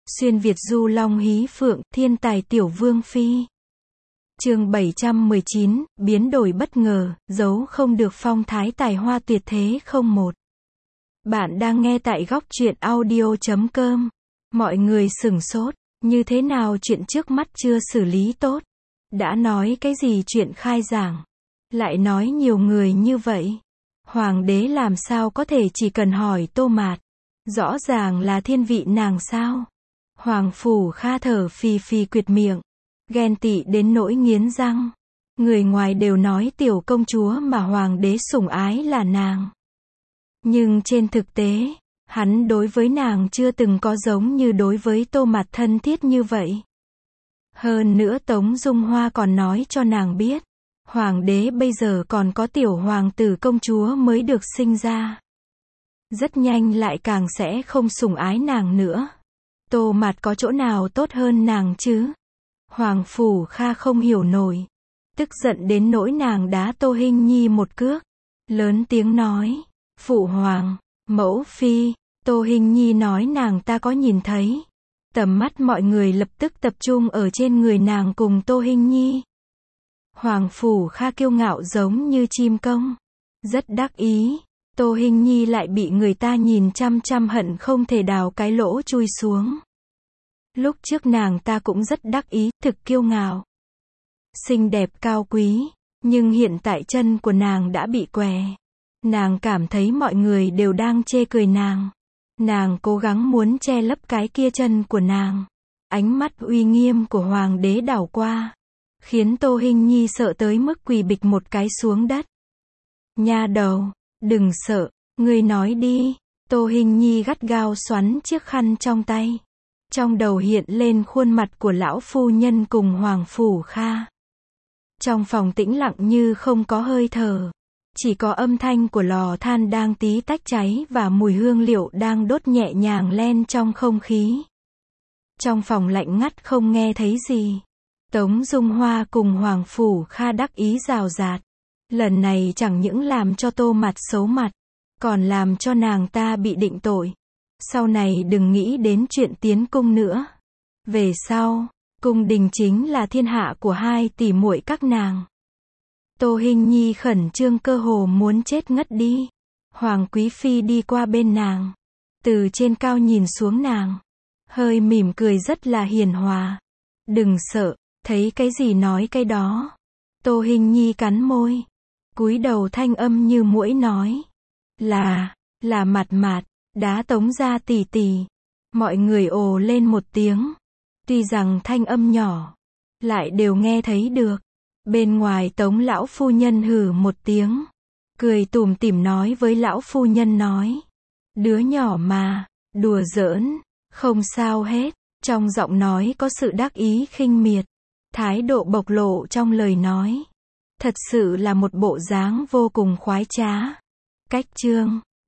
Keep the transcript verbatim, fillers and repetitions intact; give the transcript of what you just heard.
Xuyên Việt du long hí phượng, thiên tài tiểu vương phi. Chương bảy trăm mười chín, biến đổi bất ngờ, giấu không được phong thái tài hoa tuyệt thế không một. Bạn đang nghe tại góc truyện audio chấm com. Mọi người sửng sốt, như thế nào chuyện trước mắt chưa xử lý tốt? Đã nói cái gì chuyện khai giảng? Lại nói nhiều người như vậy. Hoàng đế làm sao có thể chỉ cần hỏi Tô Mạt? Rõ ràng là thiên vị nàng sao? Hoàng Phủ Kha thở phì phì quyệt miệng, ghen tị đến nỗi nghiến răng. Người ngoài đều nói tiểu công chúa mà hoàng đế sủng ái là nàng. Nhưng trên thực tế, hắn đối với nàng chưa từng có giống như đối với Tô Mạt thân thiết như vậy. Hơn nữa Tống Dung Hoa còn nói cho nàng biết, hoàng đế bây giờ còn có tiểu hoàng tử công chúa mới được sinh ra. Rất nhanh lại càng sẽ không sủng ái nàng nữa. Tô Mạt có chỗ nào tốt hơn nàng chứ? Hoàng Phủ Kha không hiểu nổi. Tức giận đến nỗi nàng đá Tô Hinh Nhi một cước. Lớn tiếng nói, Phụ Hoàng, Mẫu Phi. Tô Hinh Nhi nói nàng ta có nhìn thấy. Tầm mắt mọi người lập tức tập trung ở trên người nàng cùng Tô Hinh Nhi. Hoàng Phủ Kha kiêu ngạo giống như chim công. Rất đắc ý. Tô Hinh Nhi lại bị người ta nhìn chăm chăm hận không thể đào cái lỗ chui xuống. Lúc trước nàng ta cũng rất đắc ý, thực kiêu ngạo. Xinh đẹp cao quý, nhưng hiện tại chân của nàng đã bị què. Nàng cảm thấy mọi người đều đang chê cười nàng. Nàng cố gắng muốn che lấp cái kia chân của nàng. Ánh mắt uy nghiêm của hoàng đế đảo qua, khiến Tô Hinh Nhi sợ tới mức quỳ bịch một cái xuống đất. Nha đầu, đừng sợ, ngươi nói đi. Tô Hinh Nhi gắt gao xoắn chiếc khăn trong tay. Trong đầu hiện lên khuôn mặt của lão phu nhân cùng Hoàng Phủ Kha. Trong phòng tĩnh lặng như không có hơi thở. Chỉ có âm thanh của lò than đang tí tách cháy và mùi hương liệu đang đốt nhẹ nhàng len trong không khí. Trong phòng lạnh ngắt không nghe thấy gì. Tống Dung Hoa cùng Hoàng Phủ Kha đắc ý rào rạt. Lần này chẳng những làm cho Tô Mạt xấu mặt, còn làm cho nàng ta bị định tội. Sau này đừng nghĩ đến chuyện tiến cung nữa. Về sau, cung đình chính là thiên hạ của hai tỷ muội các nàng. Tô Hinh Nhi khẩn trương cơ hồ muốn chết ngất đi. Hoàng Quý Phi đi qua bên nàng, từ trên cao nhìn xuống nàng, hơi mỉm cười rất là hiền hòa. Đừng sợ, thấy cái gì nói cái đó. Tô Hinh Nhi cắn môi, cúi đầu thanh âm như muỗi nói, là, là Mạt Mạt, đá Tống gia tỷ tỷ. Mọi người ồ lên một tiếng. Tuy rằng thanh âm nhỏ, lại đều nghe thấy được. Bên ngoài Tống lão phu nhân hừ một tiếng, cười tủm tỉm nói với lão phu nhân nói, đứa nhỏ mà, đùa giỡn, không sao hết. Trong giọng nói có sự đắc ý khinh miệt, thái độ bộc lộ trong lời nói. Thật sự là một bộ dáng vô cùng khoái trá. Cách chương